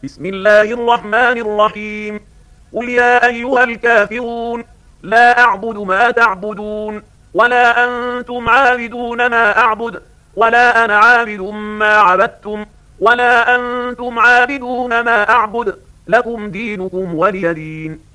بسم الله الرحمن الرحيم. قل يا أيها الكافرون لا أعبد ما تعبدون ولا أنتم عابدون ما أعبد ولا أنا عابد ما عبدتم ولا أنتم عابدون ما أعبد لكم دينكم ولي دين.